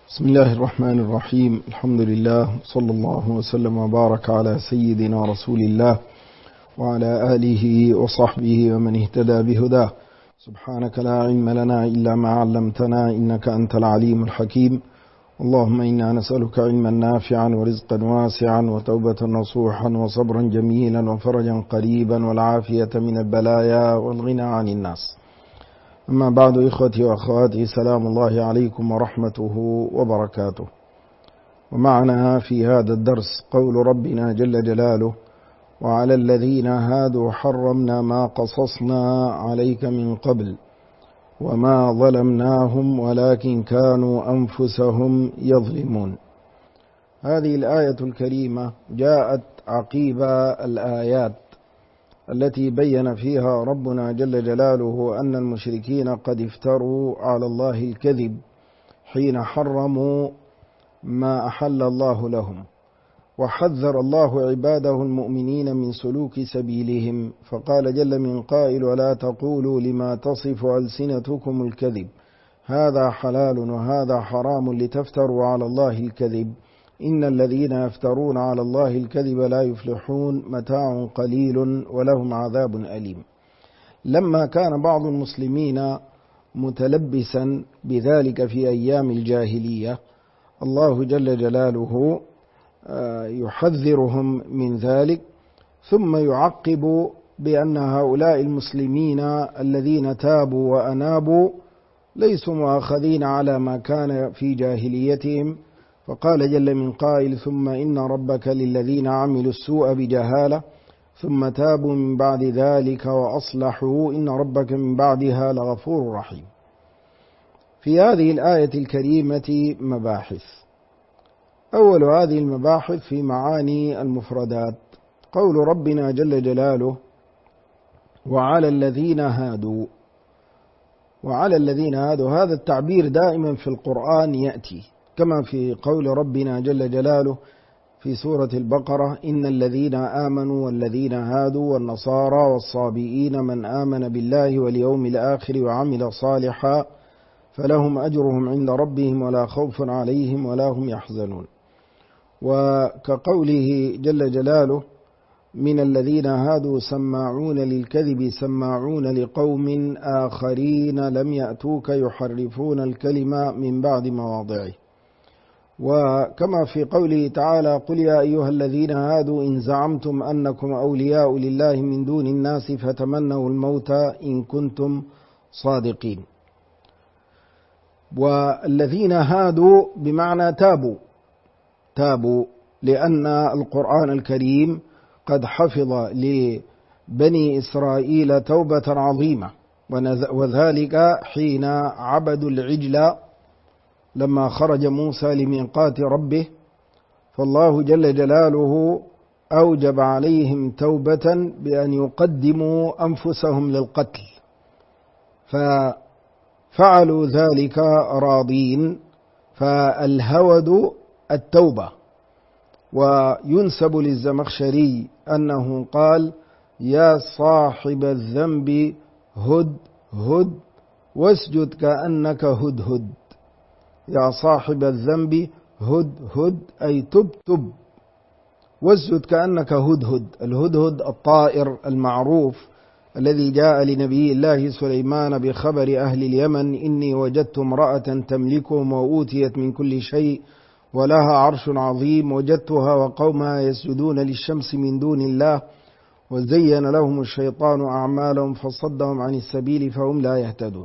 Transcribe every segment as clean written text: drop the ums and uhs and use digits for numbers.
بسم الله الرحمن الرحيم. الحمد لله صلى الله وسلم وبارك على سيدنا رسول الله وعلى آله وصحبه ومن اهتدى بهداه. سبحانك لا علم لنا إلا ما علمتنا إنك أنت العليم الحكيم. اللهم إنا نسألك علما نافعا ورزقا واسعا وتوبة نصوحا وصبرا جميلا وفرجا قريبا والعافية من البلايا والغنى عن الناس. أما بعد، إخوتي وأخواتي، سلام الله عليكم ورحمته وبركاته. ومعنا في هذا الدرس قول ربنا جل جلاله: وعلى الذين هادوا حرمنا ما قصصنا عليك من قبل وما ظلمناهم ولكن كانوا أنفسهم يظلمون. هذه الآية الكريمة جاءت عقيب الآيات التي بين فيها ربنا جل جلاله أن المشركين قد افتروا على الله الكذب حين حرموا ما أحل الله لهم، وحذر الله عباده المؤمنين من سلوك سبيلهم، فقال جل من قائل: ولا تقولوا لما تصف ألسنتكم الكذب هذا حلال وهذا حرام لتفتروا على الله الكذب إن الذين يفترون على الله الكذب لا يفلحون متاع قليل ولهم عذاب أليم. لما كان بعض المسلمين متلبسا بذلك في أيام الجاهلية، الله جل جلاله يحذرهم من ذلك، ثم يعقب بأن هؤلاء المسلمين الذين تابوا وأنابوا ليسوا مؤاخذين على ما كان في جاهليتهم، فقال جل من قائل: ثم إن ربك للذين عملوا السوء بجهالة ثم تابوا من بعد ذلك وأصلحوا إن ربك من بعدها لغفور رحيم. في هذه الآية الكريمة مباحث. أول هذه المباحث في معاني المفردات، قول ربنا جل جلاله: وعلى الذين هادوا. وعلى الذين هادوا، هذا التعبير دائما في القرآن يأتي، كما في قول ربنا جل جلاله في سورة البقرة: إن الذين آمنوا والذين هادوا والنصارى والصابئين من آمن بالله واليوم الآخر وعمل صالحا فلهم أجرهم عند ربهم ولا خوف عليهم ولا هم يحزنون. وكقوله جل جلاله: من الذين هادوا سماعون للكذب سماعون لقوم آخرين لم يأتوك يحرفون الكلمة من بعد مواضعه. وكما في قوله تعالى: قل يا أيها الذين هادوا إن زعمتم أنكم أولياء لله من دون الناس فتمنوا الموت إن كنتم صادقين. والذين هادوا بمعنى تابوا لأن القرآن الكريم قد حفظ لبني إسرائيل توبة عظيمة، وذلك حين عبدوا العجل لما خرج موسى لميقات ربه، فالله جل جلاله أوجب عليهم توبة بأن يقدموا أنفسهم للقتل، ففعلوا ذلك راضين، فالهود التوبة. وينسب للزمخشري أنه قال: يا صاحب الذنب هد هد واسجد كأنك هدهد. يا صاحب الذنب هد هد أي تب واسجد كأنك هدهد. الهدهد الطائر المعروف الذي جاء لنبي الله سليمان بخبر أهل اليمن: إني وجدت امرأة تملكهم وأوتيت من كل شيء ولها عرش عظيم وجدتها وقومها يسجدون للشمس من دون الله وزين لهم الشيطان أعمالهم فصدهم عن السبيل فهم لا يهتدون.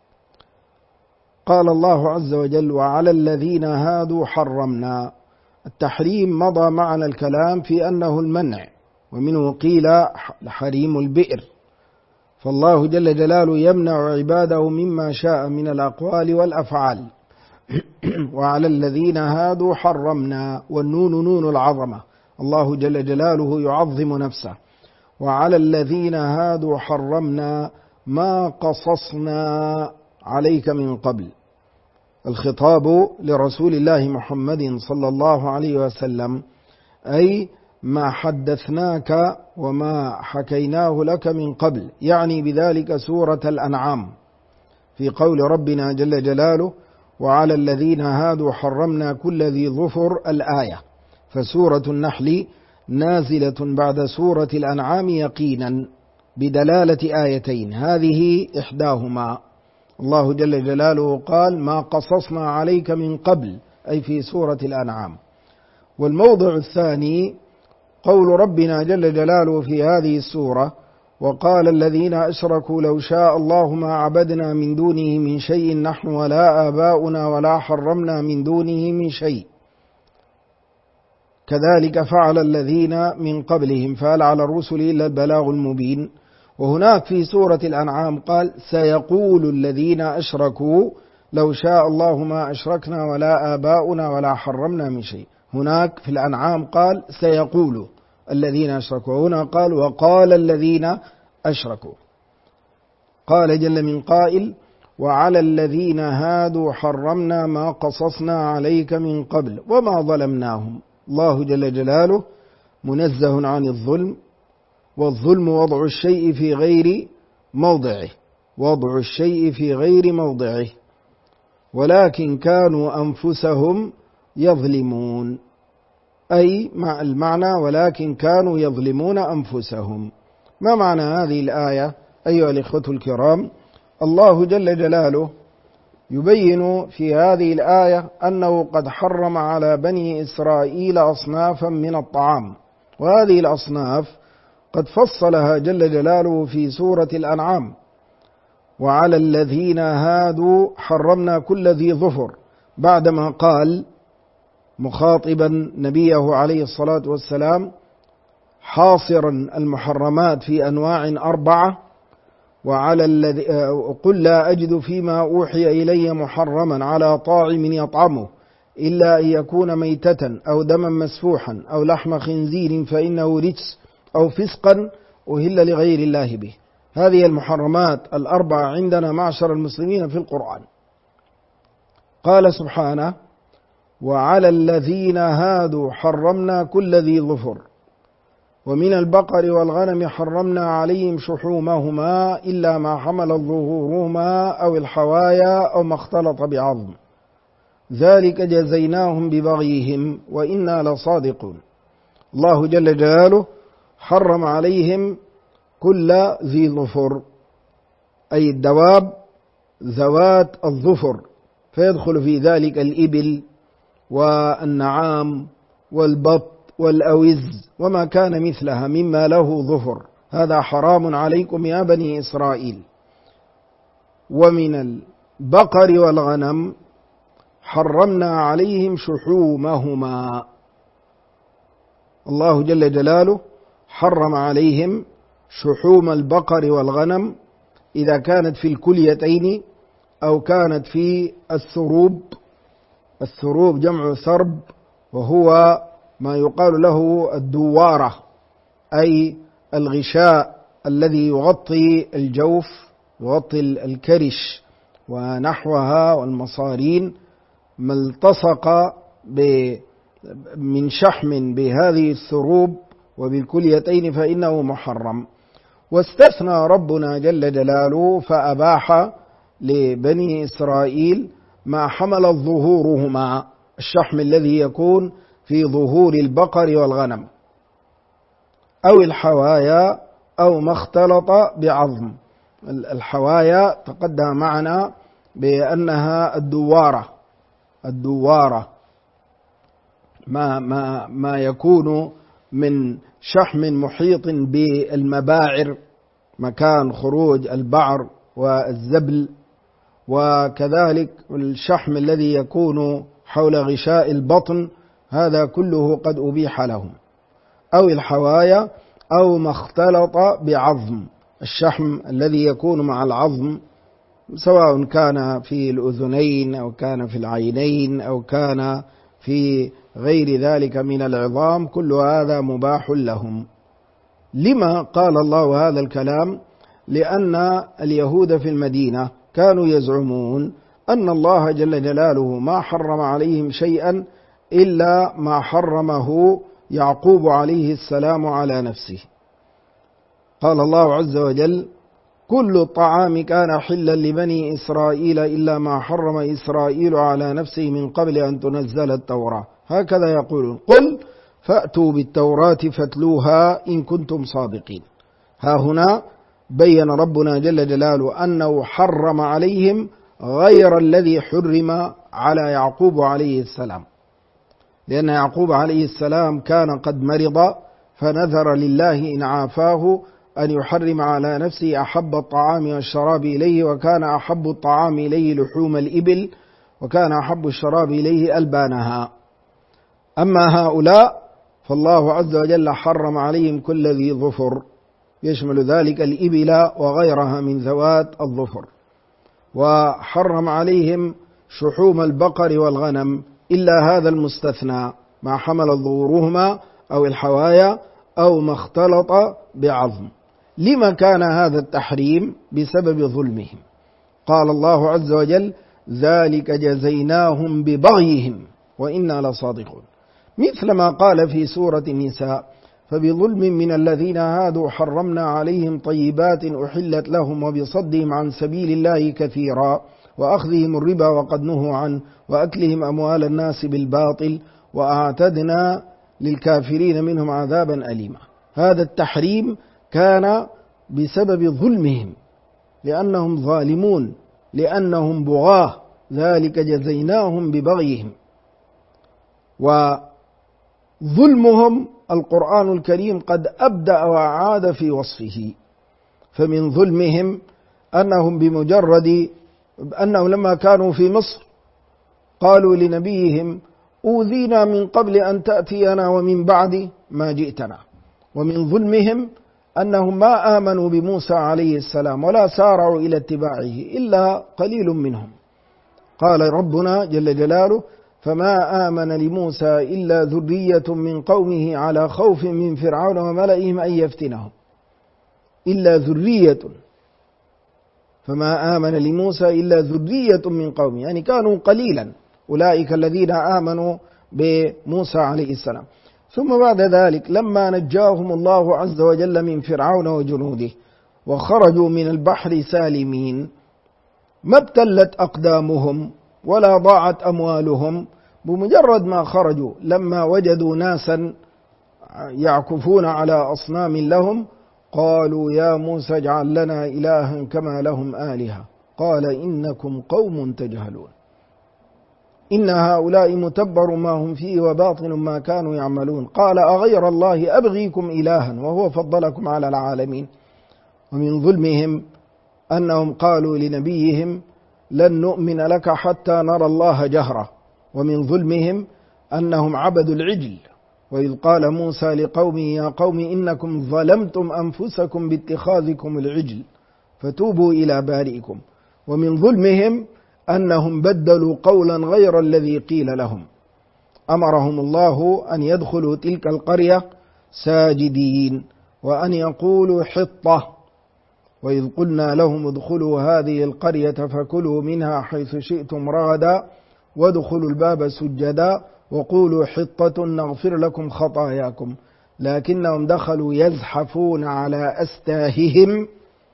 قال الله عز وجل: وعلى الذين هادوا حرمنا. التحريم مضى معنا الكلام في أنه المنع، ومنه قيل حريم البئر، فالله جل جلاله يمنع عباده مما شاء من الأقوال والأفعال. وعلى الذين هادوا حرمنا، والنون نون العظمة، الله جل جلاله يعظم نفسه. وعلى الذين هادوا حرمنا ما قصصنا عليك من قبل. الخطاب لرسول الله محمد صلى الله عليه وسلم، أي ما حدثناك وما حكيناه لك من قبل، يعني بذلك سورة الأنعام، في قول ربنا جل جلاله: وعلى الذين هادوا حرمنا كل ذي ظفر الآية. فسورة النحل نازلة بعد سورة الأنعام يقينا بدلالة آيتين، هذه إحداهما. الله جل جلاله قال: ما قصصنا عليك من قبل، أي في سورة الأنعام. والموضع الثاني قول ربنا جل جلاله في هذه السورة: وقال الذين أشركوا لو شاء الله ما عبدنا من دونه من شيء نحن ولا آباؤنا ولا حرمنا من دونه من شيء كذلك فعل الذين من قبلهم فهل على الرسل إلا البلاغ المبين. وهناك في سورة الأنعام قال: سيقول الذين أشركوا لو شاء الله ما أشركنا ولا آباؤنا ولا حرمنا من شيء. هناك في الأنعام قال: سيقول الذين أشركوا، هنا قال: وقال الذين أشركوا. قال جل من قائل: وعلى الذين هادوا حرمنا ما قصصنا عليك من قبل وما ظلمناهم. الله جل جلاله منزه عن الظلم، والظلم وضع الشيء في غير موضعه، وضع الشيء في غير موضعه، ولكن كانوا أنفسهم يظلمون، أي مع المعنى ولكن كانوا يظلمون أنفسهم. ما معنى هذه الآية أيها الإخوة الكرام؟ الله جل جلاله يبين في هذه الآية أنه قد حرم على بني إسرائيل أصنافا من الطعام، وهذه الأصناف قد فصلها جل جلاله في سورة الأنعام: وعلى الذين هادوا حرمنا كل ذي ظفر، بعدما قال مخاطبا نبيه عليه الصلاة والسلام حاصرا المحرمات في أنواع 4: وعلى الذي قل لا أجد فيما أوحي إلي محرما على طاعم يطعمه إلا أن يكون ميتة أو دما مسفوحا أو لحم خنزير فإنه رجس أو فسقا أهل لغير الله به. هذه المحرمات 4 عندنا معشر المسلمين في القرآن. قال سبحانه: وعلى الذين هادوا حرمنا كل ذي ظفر ومن البقر والغنم حرمنا عليهم شحومهما إلا ما حملت ظهورهما أو الحوايا أو ما اختلط بعظم ذلك جزيناهم ببغيهم وإنا لصادقون. الله جل جلاله حرم عليهم كل ذي ظفر، أي الدواب ذوات الظفر، فيدخل في ذلك الإبل والنعام والبط والأوز وما كان مثلها مما له ظفر، هذا حرام عليكم يا بني إسرائيل. ومن البقر والغنم حرمنا عليهم شحومهما. الله جل جلاله حرم عليهم شحوم البقر والغنم إذا كانت في الكليتين أو كانت في الثروب. الثروب جمع ثرب، وهو ما يقال له الدوارة، أي الغشاء الذي يغطي الجوف، يغطي الكرش ونحوها والمصارين، ما التصق من شحم بهذه الثروب وبالكليتين فإنه محرم. واستثنى ربنا جل جلاله فأباح لبني إسرائيل ما حمل ظهورهما، الشحم الذي يكون في ظهور البقر والغنم، أو الحوايا أو ما اختلط بعظم. الحوايا تقدم معنا بأنها الدوارة ما يكون من شحم محيط بالمباعر، مكان خروج البعر والزبل، وكذلك الشحم الذي يكون حول غشاء البطن، هذا كله قد أبيح لهم. أو الحوايا أو ما اختلط بعظم، الشحم الذي يكون مع العظم، سواء كان في الأذنين أو كان في العينين أو كان في غير ذلك من العظام، كل هذا مباح لهم. لما قال الله هذا الكلام؟ لأن اليهود في المدينة كانوا يزعمون أن الله جل جلاله ما حرم عليهم شيئا إلا ما حرمه يعقوب عليه السلام على نفسه. قال الله عز وجل: كل الطعام كان حلا لبني إسرائيل إلا ما حرم إسرائيل على نفسه من قبل أن تنزل التوراة. هكذا يقولون. قل فأتوا بالتوراة فاتلوها إن كنتم صادقين. ها هنا بين ربنا جل جلاله أنه حرم عليهم غير الذي حرم على يعقوب عليه السلام، لأن يعقوب عليه السلام كان قد مرض فنذر لله إن عافاه أن يحرم على نفسه أحب الطعام والشراب إليه، وكان أحب الطعام إليه لحوم الإبل، وكان أحب الشراب إليه ألبانها. أما هؤلاء فالله عز وجل حرم عليهم كل ذي ظفر، يشمل ذلك الإبل وغيرها من ذوات الظفر، وحرم عليهم شحوم البقر والغنم إلا هذا المستثنى ما حمل ظهورهما أو الحوايا أو ما اختلط بعظم. لما كان هذا التحريم؟ بسبب ظلمهم. قال الله عز وجل ذلك جزيناهم ببغيهم وإنا لصادقون، مثل ما قال في سورة النساء فبظلم من الذين هادوا حرمنا عليهم طيبات أحلت لهم وبصدهم عن سبيل الله كثيرا وأخذهم الربا وقد نهوا عنه وأكلهم أموال الناس بالباطل وأعتدنا للكافرين منهم عذابا أليما. هذا التحريم كان بسبب ظلمهم، لأنهم ظالمون، لأنهم بغاة، ذلك جزيناهم ببغيهم. وظلمهم القرآن الكريم قد أبدأ وأعاد في وصفه. فمن ظلمهم أنهم لما كانوا في مصر قالوا لنبيهم أوذينا من قبل أن تأتينا ومن بعد ما جئتنا. ومن ظلمهم أنهم ما آمنوا بموسى عليه السلام ولا سارعوا إلى اتباعه إلا قليل منهم. قال ربنا جل جلاله فما آمن لموسى إلا ذرية من قومه على خوف من فرعون وملئهم أن يفتنهم. إلا ذرية، فما آمن لموسى إلا ذرية من قومه، يعني كانوا قليلا أولئك الذين آمنوا بموسى عليه السلام. ثم بعد ذلك لما نجاهم الله عز وجل من فرعون وجنوده وخرجوا من البحر سالمين ما ابتلت أقدامهم ولا ضاعت أموالهم، بمجرد ما خرجوا لما وجدوا ناسا يعكفون على أصنام لهم قالوا يا موسى اجعل لنا إلها كما لهم آلهة قال إنكم قوم تجهلون إن هؤلاء متبر ما هم فيه وباطل ما كانوا يعملون قال أغير الله أبغيكم إلها وهو فضلكم على العالمين. ومن ظلمهم أنهم قالوا لنبيهم لن نؤمن لك حتى نرى الله جهرة. ومن ظلمهم أنهم عبدوا العجل، وإذ قال موسى لقومه يا قوم إنكم ظلمتم أنفسكم باتخاذكم العجل فتوبوا إلى بارئكم. ومن ظلمهم أنهم بدلوا قولا غير الذي قيل لهم. أمرهم الله أن يدخلوا تلك القرية ساجدين وأن يقولوا حطة، وإذ قلنا لهم ادخلوا هذه القرية فكلوا منها حيث شئتم رغدا وادخلوا الباب سجدا وقولوا حطة نغفر لكم خطاياكم لكنهم دخلوا يزحفون على أستاههم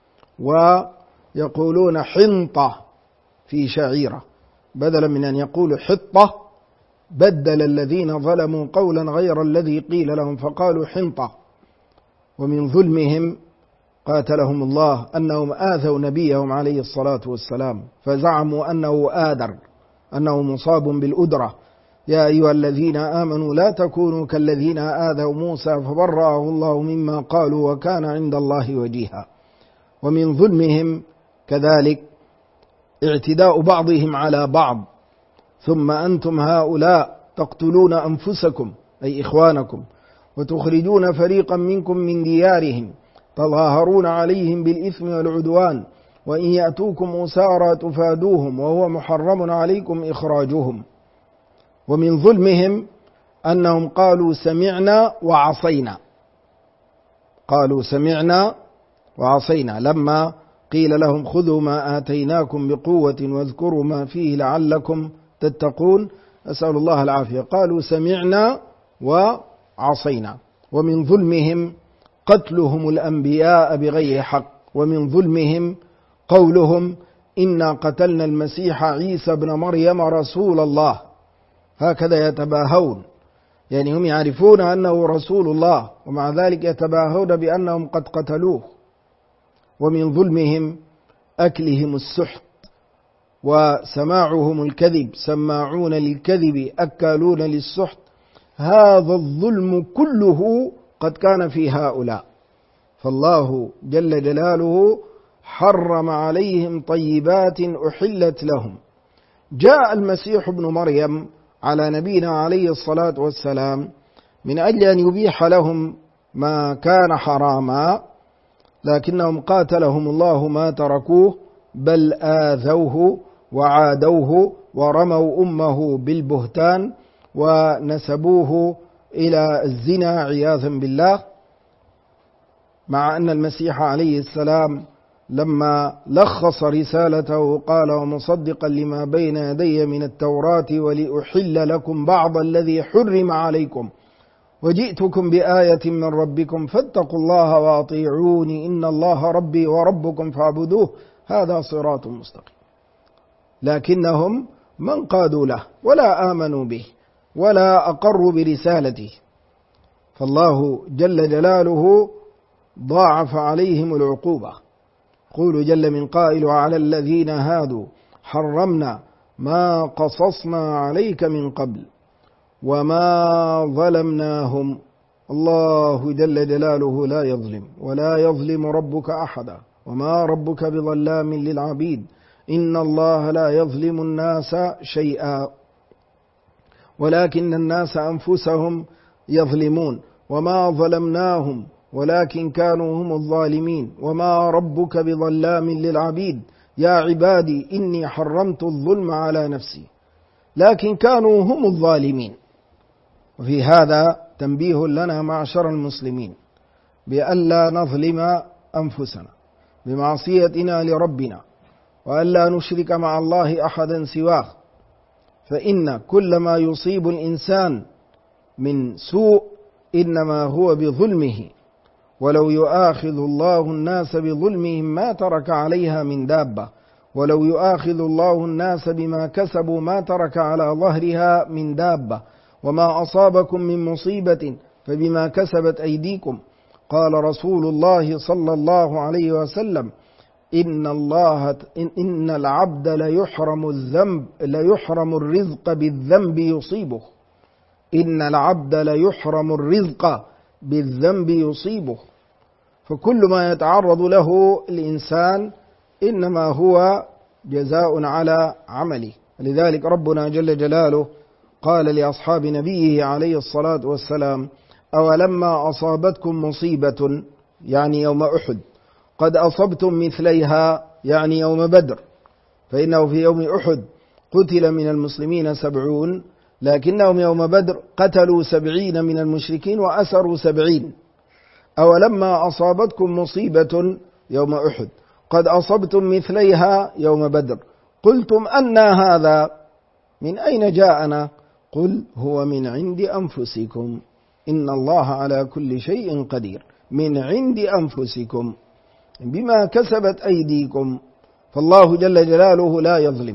ويقولون حنطة في شعيرة، بدلا من أن يقولوا حطة بدل الذين ظلموا قولا غير الذي قيل لهم فقالوا حنطة. ومن ظلمهم قاتلهم الله أنهم آذوا نبيهم عليه الصلاة والسلام فزعموا أنه آدر، أنه مصاب بالأدرة. يا أيها الذين آمنوا لا تكونوا كالذين آذوا موسى فبرأه الله مما قالوا وكان عند الله وجيها. ومن ظلمهم كذلك اعتداء بعضهم على بعض، ثم أنتم هؤلاء تقتلون أنفسكم أي إخوانكم وتخرجون فريقا منكم من ديارهم تظاهرون عليهم بالإثم والعدوان وإن يأتوكم أسارى تفادوهم وهو محرم عليكم إخراجهم. ومن ظلمهم أنهم قالوا سمعنا وعصينا، قالوا سمعنا وعصينا لما قيل لهم خذوا ما آتيناكم بقوة واذكروا ما فيه لعلكم تتقون، أسأل الله العافية، قالوا سمعنا وعصينا. ومن ظلمهم قتلهم الأنبياء بغير حق، ومن ظلمهم قولهم إنا قتلنا المسيح عيسى ابن مريم رسول الله، هكذا يتباهون، يعني هم يعرفون أنه رسول الله ومع ذلك يتباهون بأنهم قد قتلوه. ومن ظلمهم أكلهم السحت وسماعهم الكذب، سماعون للكذب أكالون للسحت، هذا الظلم كله قد كان في هؤلاء. فالله جل جلاله حرم عليهم طيبات أحلت لهم. جاء المسيح ابن مريم على نبينا عليه الصلاة والسلام من أجل أن يبيح لهم ما كان حراما، لكنهم قاتلهم الله ما تركوه، بل آذوه وعادوه ورموا أمه بالبهتان ونسبوه إلى الزنا عياذا بالله. مع أن المسيح عليه السلام لما لخص رسالته قال ومصدقا لما بين يدي من التوراة ولأحل لكم بعض الذي حرم عليكم وجئتكم بآية من ربكم فاتقوا الله وأطيعوني إن الله ربي وربكم فاعبدوه هذا صراط مستقيم. لكنهم ما انقادوا له ولا آمنوا به ولا أقروا برسالته، فالله جل جلاله ضاعف عليهم العقوبة. قول جل من قائل وعلى الذين هادوا حرمنا ما قصصنا عليك من قبل وما ظلمناهم. الله جل جلاله لا يظلم ولا يظلم ربك أحدا وما ربك بظلام للعبيد إن الله لا يظلم الناس شيئا ولكن الناس أنفسهم يظلمون وما ظلمناهم ولكن كانوا هم الظالمين وما ربك بظلام للعبيد يا عبادي إني حرمت الظلم على نفسي، لكن كانوا هم الظالمين. وفي هذا تنبيه لنا معشر المسلمين بألا نظلم أنفسنا بمعصيتنا لربنا وألا نشرك مع الله أحدا سواه، فإن كل ما يصيب الإنسان من سوء إنما هو بظلمه، ولو يؤاخذ الله الناس بظلمهم ما ترك عليها من دابة ولو يؤاخذ الله الناس بما كسبوا ما ترك على ظهرها من دابة وما أصابكم من مصيبة فبما كسبت أيديكم. قال رسول الله صلى الله عليه وسلم إن العبد ليحرم الرزق بالذنب يصيبه، إن العبد ليحرم الرزق بالذنب يصيبه. فكل ما يتعرض له الإنسان إنما هو جزاء على عمله. لذلك ربنا جل جلاله قال لأصحاب نبيه عليه الصلاة والسلام أولما أصابتكم مصيبة يعني يوم أحد قد أصبتم مثليها يعني يوم بدر، فإنه في يوم أحد قتل من المسلمين 70 لكنهم يوم بدر قتلوا 70 من المشركين وأسروا 70. أولما أصابتكم مصيبة يوم أحد قد أصبتم مثليها يوم بدر قلتم أنى هذا من أين جاءنا قل هو من عند أنفسكم إن الله على كل شيء قدير. من عند أنفسكم بما كسبت أيديكم، فالله جل جلاله لا يظلم.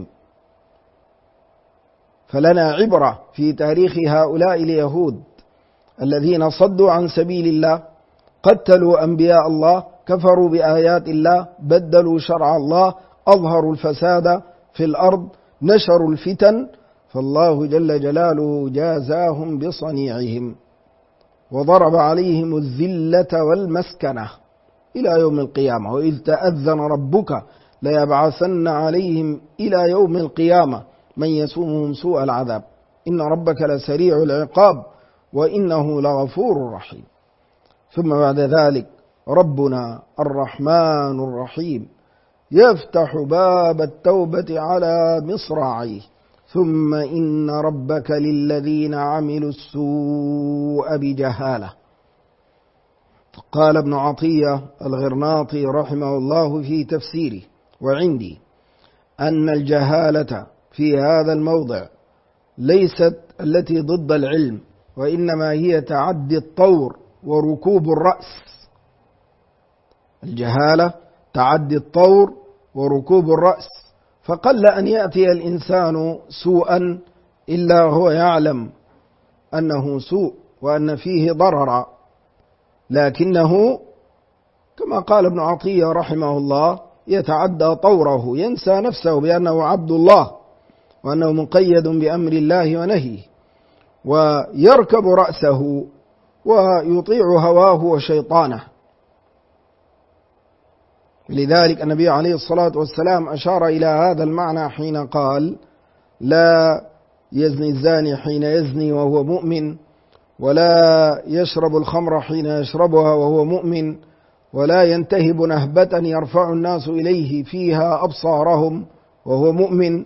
فلنا عبرة في تاريخ هؤلاء اليهود الذين صدوا عن سبيل الله، قتلوا أنبياء الله، كفروا بآيات الله، بدلوا شرع الله، أظهروا الفساد في الأرض، نشروا الفتن، فالله جل جلاله جازاهم بصنيعهم وضرب عليهم الذلة والمسكنة إلى يوم القيامة. وإذ تأذن ربك ليبعثن عليهم إلى يوم القيامة من يسومهم سوء العذاب إن ربك لسريع العقاب وإنه لغفور رحيم. ثم بعد ذلك ربنا الرحمن الرحيم يفتح باب التوبة على مصراعيه ثم إن ربك للذين عملوا السوء بجهالة. قال ابن عطية الغرناطي رحمه الله في تفسيره وعندي أن الجهالة في هذا الموضع ليست التي ضد العلم، وإنما هي تعدي الطور وركوب الرأس. الجهالة تعدي الطور وركوب الرأس، فقل أن يأتي الإنسان سوءا إلا هو يعلم أنه سوء وأن فيه ضررا، لكنه كما قال ابن عطية رحمه الله يتعدى طوره، ينسى نفسه بأنه عبد الله وأنه مقيد بأمر الله ونهيه، ويركب رأسه ويطيع هواه وشيطانه. لذلك النبي عليه الصلاة والسلام أشار إلى هذا المعنى حين قال: لا يزني الزاني حين يزني وهو مؤمن، ولا يشرب الخمر حين يشربها وهو مؤمن، ولا ينتهب نهبة يرفع الناس إليه فيها أبصارهم وهو مؤمن.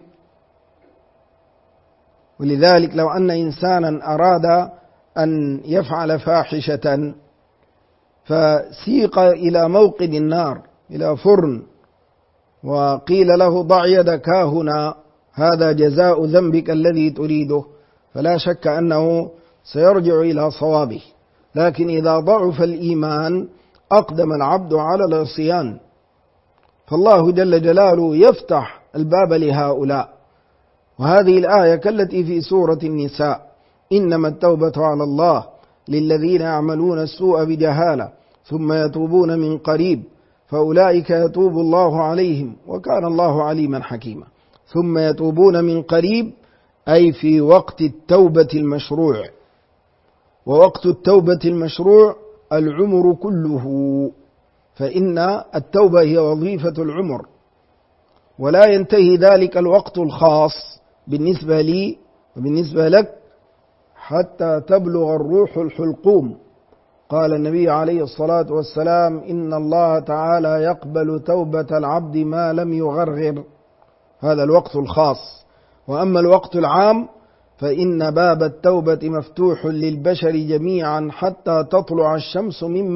ولذلك لو أن إنسانا أراد أن يفعل فاحشة فسيق إلى موقد النار، إلى فرن، وقيل له: ضع يدك هنا، هذا جزاء ذنبك الذي تريده، فلا شك أنه سيرجع إلى صوابه. لكن إذا ضعف الإيمان أقدم العبد على العصيان، فالله جل جلاله يفتح الباب لهؤلاء. وهذه الآية كالتي في سورة النساء: إنما التوبة على الله للذين يعملون السوء بجهالة ثم يتوبون من قريب فأولئك يتوب الله عليهم وكان الله عليما حكيما. ثم يتوبون من قريب أي في وقت التوبة المشروع، ووقت التوبة المشروع العمر كله، فإن التوبة هي وظيفة العمر، ولا ينتهي ذلك الوقت الخاص بالنسبة لي وبالنسبة لك حتى تبلغ الروح الحلقوم. قال النبي عليه الصلاة والسلام: إن الله تعالى يقبل توبة العبد ما لم يغرغر. هذا الوقت الخاص. وأما الوقت العام فإن باب التوبة مفتوح للبشر جميعا حتى تطلع الشمس من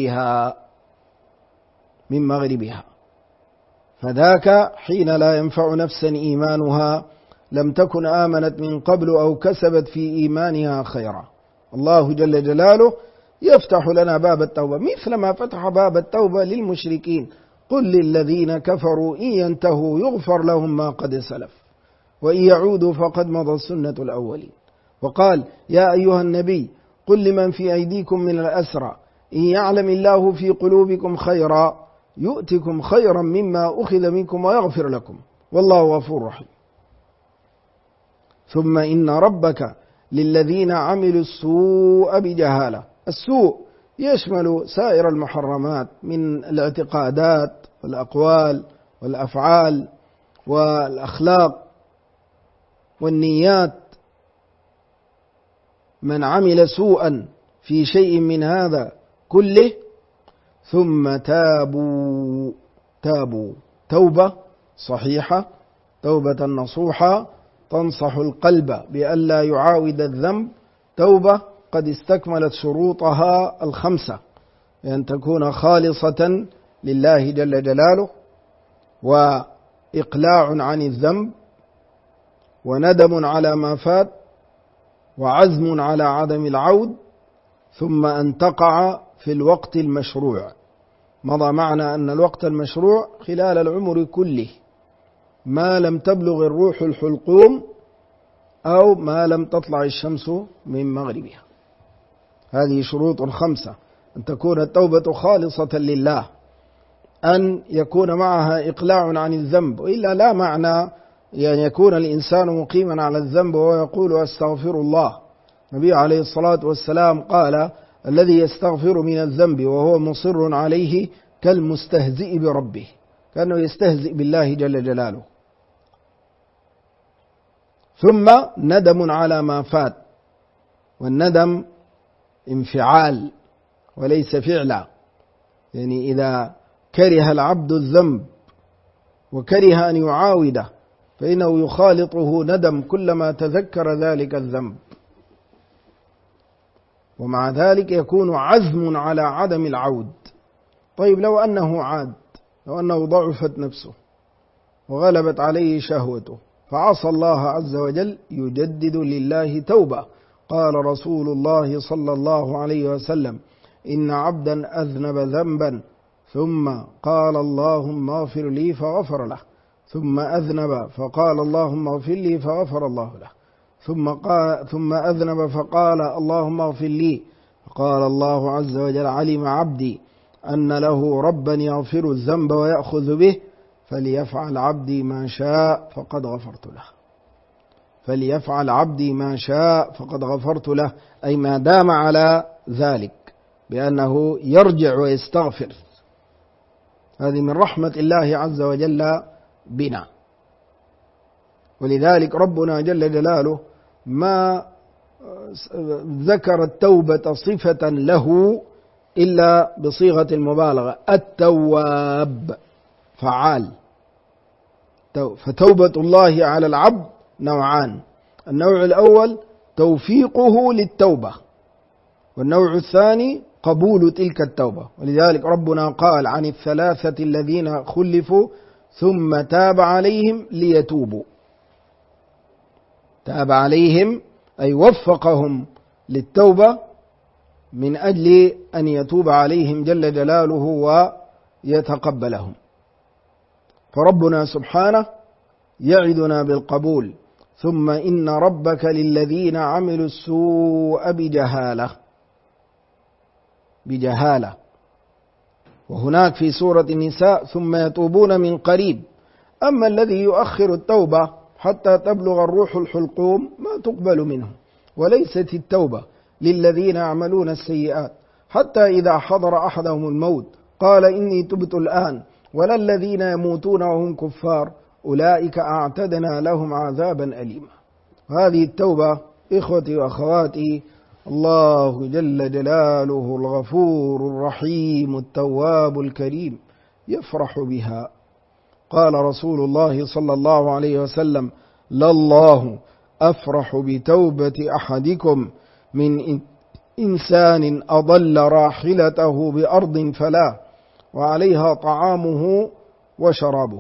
مغربها، فذاك حين لا ينفع نفسا إيمانها لم تكن آمنت من قبل أو كسبت في إيمانها خيرا. الله جل جلاله يفتح لنا باب التوبة مثل ما فتح باب التوبة للمشركين: قل للذين كفروا إن ينتهوا يغفر لهم ما قد سلف وإن يعودوا فقد مضت سنة الأولين. وقال: يا أيها النبي قل لمن في أيديكم من الأسرى إن يعلم الله في قلوبكم خيرا يؤتكم خيرا مما أخذ منكم ويغفر لكم والله غفور رحيم. ثم إن ربك للذين عملوا السوء بجهالة. السوء يشمل سائر المحرمات من الاعتقادات والأقوال والأفعال والأخلاق والنيات. من عمل سوءا في شيء من هذا كله ثم تابوا توبة صحيحة، توبة نصوحة تنصح القلب بألا يعاود الذنب، توبة قد استكملت شروطها الخمسة، بأن تكون خالصة لله جل جلاله، وإقلاع عن الذنب، وندم على ما فات، وعزم على عدم العود، ثم أن تقع في الوقت المشروع. مضى معنا أن الوقت المشروع خلال العمر كله ما لم تبلغ الروح الحلقوم أو ما لم تطلع الشمس من مغربها. هذه شروط خمسة: أن تكون التوبة خالصة لله، أن يكون معها إقلاع عن الذنب، وإلا لا معنى يعني يكون الإنسان مقيما على الذنب ويقول أستغفر الله. النبي عليه الصلاة والسلام قال: الذي يستغفر من الذنب وهو مصر عليه كالمستهزئ بربه، كأنه يستهزئ بالله جل جلاله. ثم ندم على ما فات، والندم انفعال وليس فعلا، يعني إذا كره العبد الذنب وكره أن يعاوده فإنه يخالطه ندم كلما تذكر ذلك الذنب، ومع ذلك يكون عزم على عدم العود. طيب لو أنه عاد، لو أنه ضعفت نفسه وغلبت عليه شهوته فعصى الله عز وجل، يجدد لله توبة. قال رسول الله صلى الله عليه وسلم: إن عبدا أذنب ذنبا ثم قال اللهم اغفر لي فغفر له، ثم أذنب فقال اللهم اغفر لي فغفر الله له، ثم أذنب فقال اللهم اغفر لي، فقال الله عز وجل علم عبدي أن له ربا يغفر الذنب ويأخذ به، فليفعل عبدي ما شاء فقد غفرت له. فليفعل عبدي ما شاء فقد غفرت له، أي ما دام على ذلك بأنه يرجع ويستغفر. هذه من رحمة الله عز وجل بنا. ولذلك ربنا جل جلاله ما ذكر التوبة صفة له إلا بصيغة المبالغة، التواب فعال. فتوبة الله على العبد نوعان: النوع الأول توفيقه للتوبة، والنوع الثاني قبول تلك التوبة. ولذلك ربنا قال عن الثلاثة الذين خلفوا ثم تاب عليهم ليتوبوا. تاب عليهم أي وفقهم للتوبة من أجل أن يتوب عليهم جل جلاله ويتقبلهم. فربنا سبحانه يعدنا بالقبول. ثم إن ربك للذين عملوا السوء بجهالة. وهناك في سورة النساء ثم يتوبون من قريب. أما الذي يؤخر التوبة حتى تبلغ الروح الحلقوم ما تقبل منه. وليست التوبة للذين يعملون السيئات حتى إذا حضر أحدهم الموت قال إني تبت الآن، ولا الذين يموتون وهم كفار أولئك أعتدنا لهم عذابا أليما. هذه التوبة إخوتي وأخواتي الله جل جلاله الغفور الرحيم التواب الكريم يفرح بها. قال رسول الله صلى الله عليه وسلم: لله أفرح بتوبة أحدكم من إنسان أضل راحلته بأرض فلا وعليها طعامه وشرابه،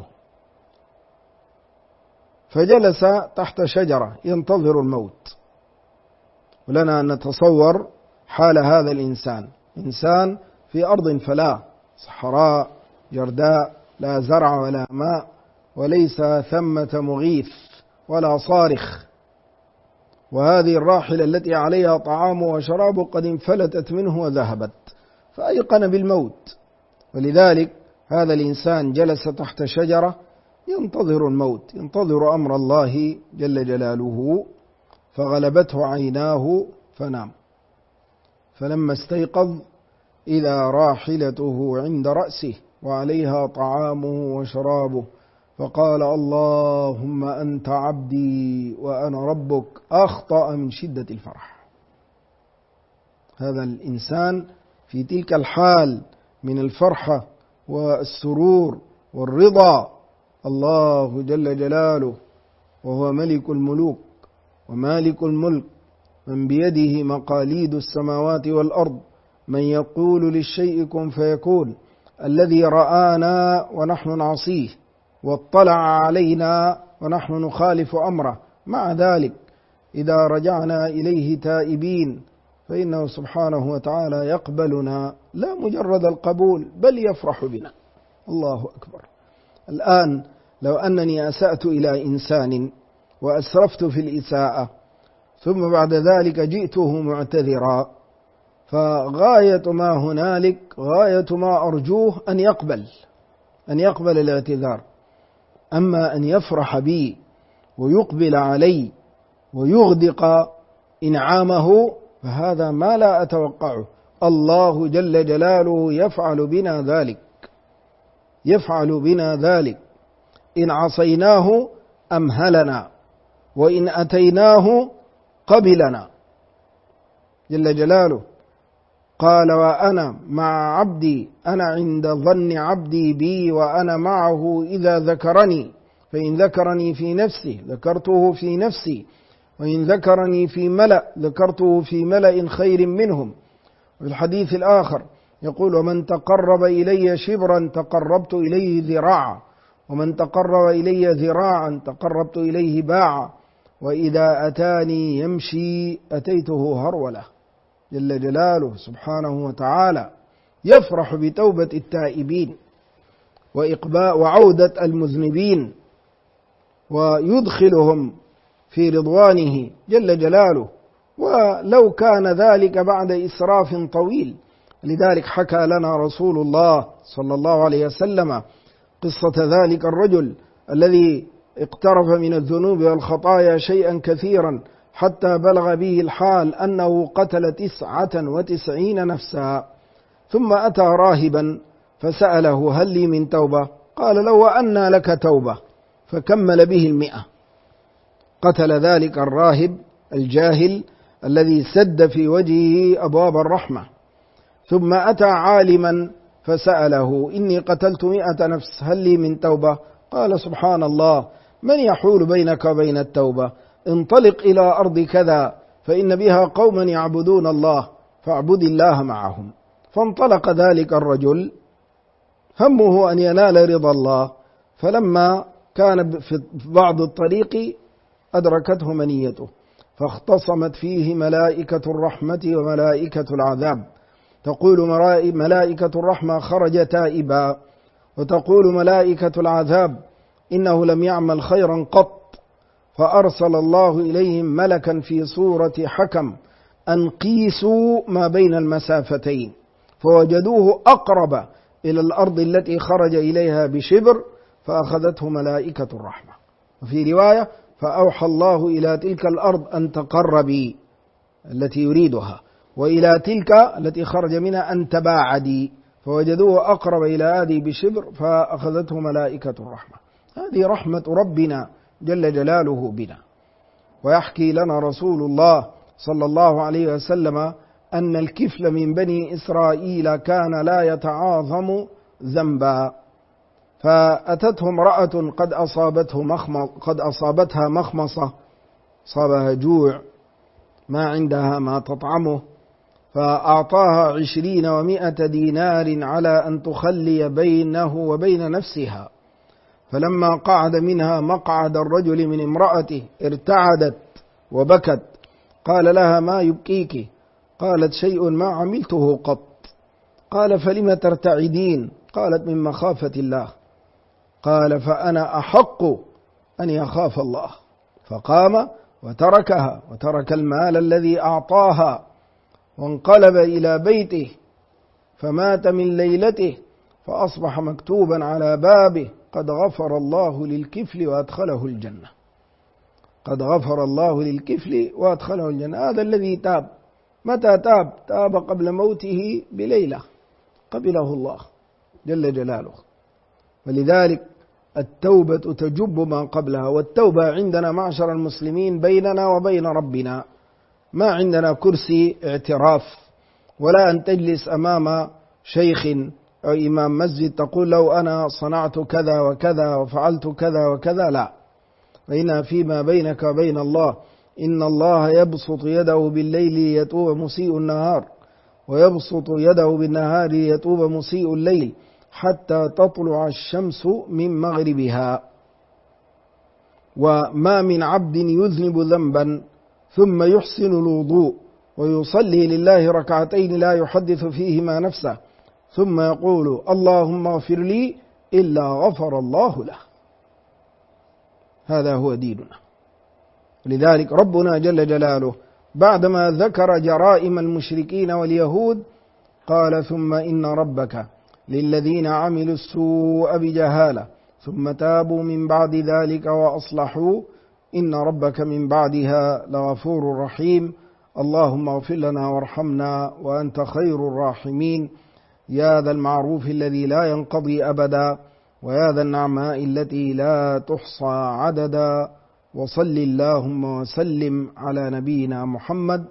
فجلس تحت شجرة ينتظر الموت. ولنا أن نتصور حال هذا الإنسان، إنسان في أرض فلا، صحراء جرداء لا زرع ولا ماء، وليس ثمة مغيث ولا صارخ، وهذه الراحلة التي عليها طعامه وشرابه قد انفلتت منه وذهبت، فأيقن بالموت. ولذلك هذا الإنسان جلس تحت شجرة ينتظر الموت، ينتظر أمر الله جل جلاله، فغلبته عيناه فنام. فلما استيقظ إذا راحلته عند رأسه وعليها طعامه وشرابه، فقال: اللهم أنت عبدي وأنا ربك. أخطأ من شدة الفرح. هذا الإنسان في تلك الحال من الفرحة والسرور والرضا، الله جل جلاله وهو ملك الملوك ومالك الملك، من بيده مقاليد السماوات والأرض، من يقول للشيء كن فيكون، الذي رآنا ونحن نعصيه واطلع علينا ونحن نخالف أمره، مع ذلك إذا رجعنا إليه تائبين فإنه سبحانه وتعالى يقبلنا، لا مجرد القبول بل يفرح بنا. الله أكبر. الآن لو أنني أسأت إلى إنسان وأسرفت في الإساءة ثم بعد ذلك جئته معتذرا، فغاية ما هنالك، غاية ما أرجوه أن يقبل الاعتذار. أما أن يفرح بي ويقبل علي ويغدق إنعامه فهذا ما لا أتوقعه. الله جل جلاله يفعل بنا ذلك إن عصيناه أمهلنا، وإن أتيناه قبلنا جل جلاله. قال: وأنا مع عبدي، أنا عند ظن عبدي بي وأنا معه إذا ذكرني، فإن ذكرني في نفسه ذكرته في نفسي، وإن ذكرني في ملأ ذكرته في ملأ خير منهم. وفي الحديث الآخر يقول: ومن تقرب إلي شبرا تقربت إليه ذراعا، ومن تقرب إلي ذراعا تقربت إليه باعا، وإذا أتاني يمشي أتيته هرولة. جل جلاله سبحانه وتعالى يفرح بتوبة التائبين وعودة المذنبين ويدخلهم في رضوانه جل جلاله، ولو كان ذلك بعد إسراف طويل. لذلك حكى لنا رسول الله صلى الله عليه وسلم قصة ذلك الرجل الذي اقترف من الذنوب والخطايا شيئا كثيرا حتى بلغ به الحال أنه قتل 99 نفسا، ثم أتى راهبا فسأله: هل لي من توبة؟ قال: لو وأنى لك توبة، فكمل به 100. قتل ذلك الراهب الجاهل الذي سد في وجهه أبواب الرحمة. ثم أتى عالما فسأله: إني قتلت 100 نفس، هل لي من توبة؟ قال: سبحان الله، من يحول بينك وبين التوبة؟ انطلق إلى أرض كذا فإن بها قوما يعبدون الله فاعبد الله معهم. فانطلق ذلك الرجل همه أن ينال رضا الله، فلما كان في بعض الطريق أدركته منيته، فاختصمت فيه ملائكة الرحمة وملائكة العذاب. تقول ملائكة الرحمة: خرج تائبا، وتقول ملائكة العذاب: إنه لم يعمل خيرا قط. فأرسل الله إليهم ملكا في صورة حكم أن قيسوا ما بين المسافتين، فوجدوه أقرب إلى الأرض التي خرج إليها بشبر، فأخذته ملائكة الرحمة. وفي رواية: فأوحى الله إلى تلك الأرض أن تقربي، التي يريدها، وإلى تلك التي خرج منها أن تباعدي، فوجدوه أقرب إلى هذه بشبر، فأخذته ملائكة الرحمة. هذه رحمة ربنا جل جلاله بنا. ويحكي لنا رسول الله صلى الله عليه وسلم أن الكفل من بني إسرائيل كان لا يتعاظم ذنبا، فأتته امرأة قد أصابتها مخمصة، صابها جوع، ما عندها ما تطعمه، فأعطاها 20 و100 دينار على أن تخلي بينه وبين نفسها. فلما قعد منها مقعد الرجل من امرأته ارتعدت وبكت. قال لها: ما يبكيك؟ قالت: شيء ما عملته قط. قال: فلم ترتعدين؟ قالت: من مخافة الله. قال: فأنا أحق أن يخاف الله. فقام وتركها وترك المال الذي أعطاها، وانقلب إلى بيته، فمات من ليلته، فأصبح مكتوبا على بابه: قد غفر الله للكفل وأدخله الجنة. قد غفر الله للكفل وأدخله الجنة. هذا الذي تاب. متى تاب؟ تاب قبل موته بليلة، قبله الله جل جلاله. ولذلك التوبة تجب ما قبلها. والتوبة عندنا معشر المسلمين بيننا وبين ربنا، ما عندنا كرسي اعتراف، ولا أن تجلس أمام شيخ أو إمام مسجد تقول: لو أنا صنعت كذا وكذا وفعلت كذا وكذا. لا، وإنها فيما بينك وبين الله. إن الله يبسط يده بالليل ليتوب مسيء النهار، ويبسط يده بالنهار ليتوب مسيء الليل، حتى تطلع الشمس من مغربها. وما من عبد يذنب ذنبا ثم يحسن الوضوء ويصلي لله ركعتين لا يحدث فيهما نفسه، ثم يقول: اللهم اغفر لي، إلا غفر الله له. هذا هو ديننا. لذلك ربنا جل جلاله بعدما ذكر جرائم المشركين واليهود قال: ثم إن ربك للذين عملوا السوء بجهالة ثم تابوا من بعد ذلك وأصلحوا إن ربك من بعدها لغفور رحيم. اللهم اغفر لنا وارحمنا وأنت خير الراحمين، يا ذا المعروف الذي لا ينقضي أبدا، ويا ذا النعماء التي لا تحصى عددا. وصل اللهم وسلم على نبينا محمد